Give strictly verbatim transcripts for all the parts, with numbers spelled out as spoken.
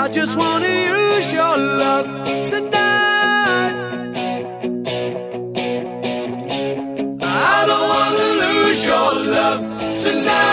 I just wanna use your love tonight. I don't wanna lose your love tonight.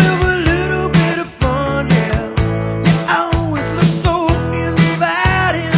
Inviting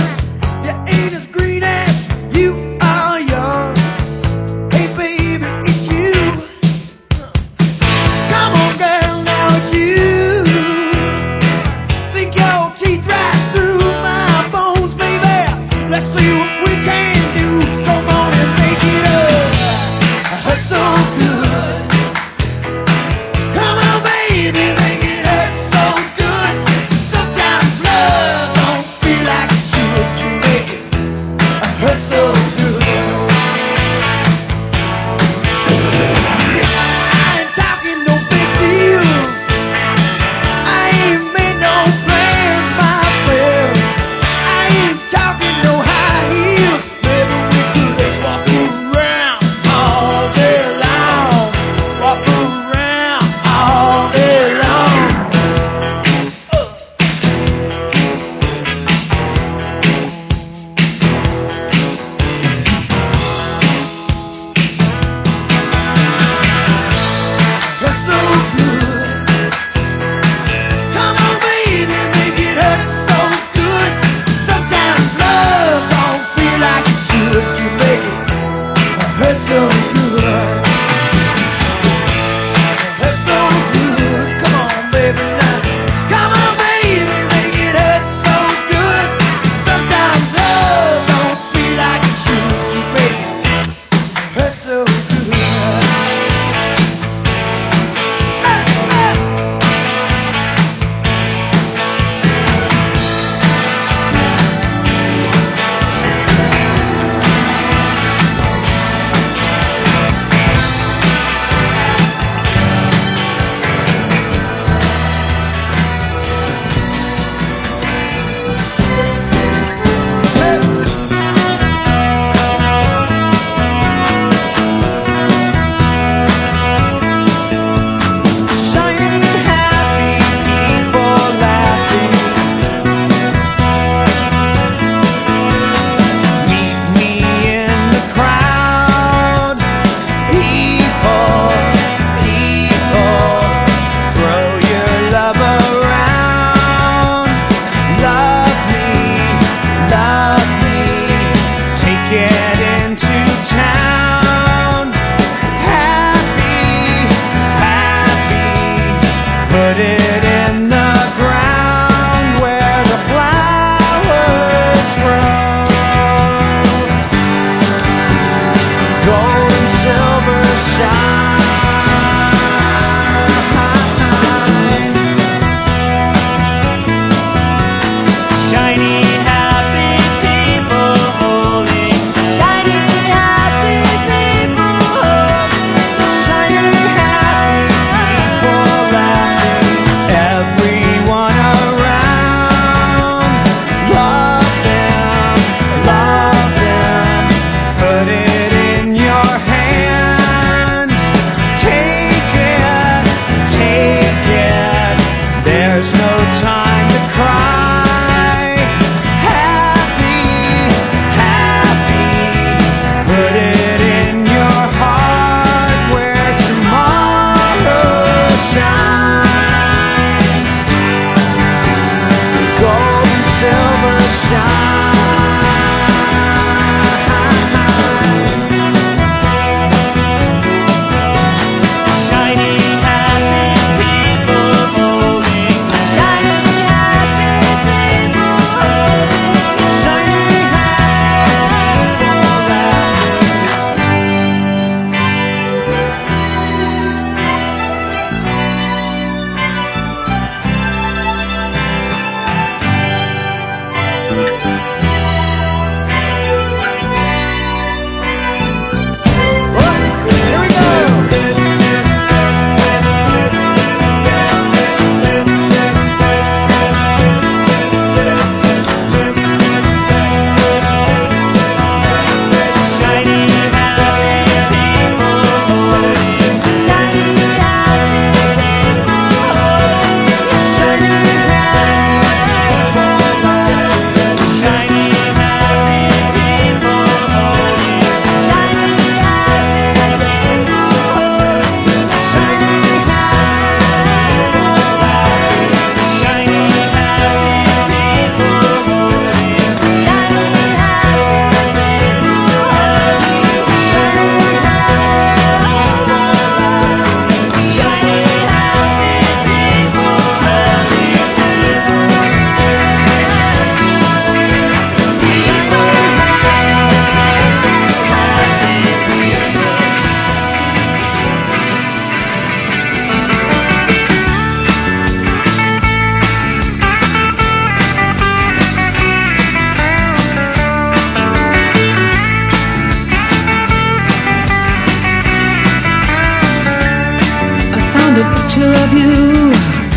A picture of you.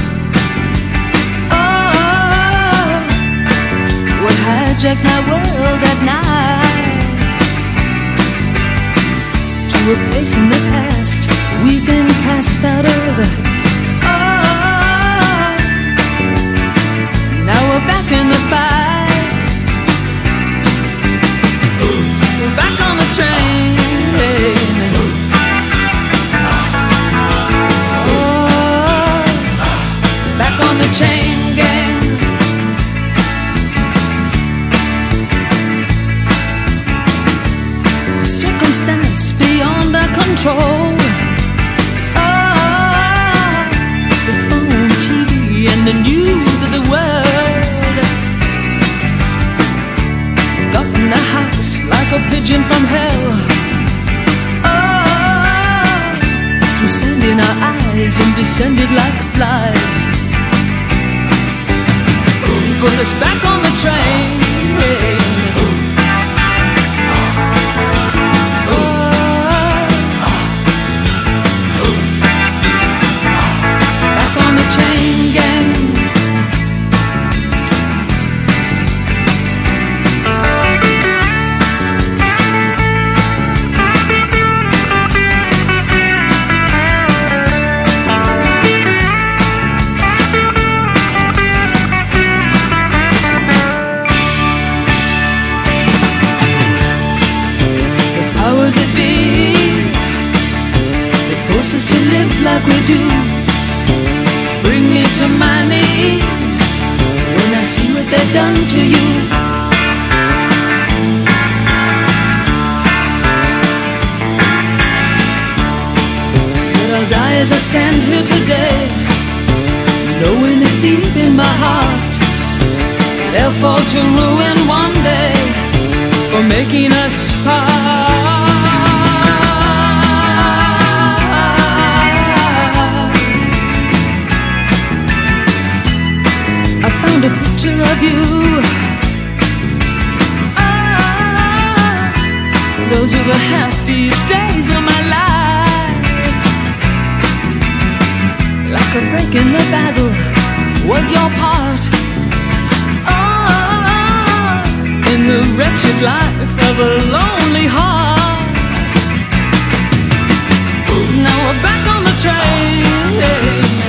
Oh, what hijacked my world at night, to a place in the past we've been cast out of. Oh, now we're back in the fight. We're back on the train. The chain gang. Circumstance beyond our control. Oh, the phone, T V, and the news of the world got in the house like a pigeon from hell. Oh, through sand in our eyes and descended like flies. Put us back on the train. Oh, back on the chain gang. It be that force us to live like we do? Bring me to my knees when I see what they've done to you. But I'll die as I stand here today, knowing that deep in my heart they'll fall to ruin one day for making us part. A picture of you. Ah, those were the happiest days of my life. Like a break in the battle was your part. Ah, in the wretched life of a lonely heart. Now we're back on the train.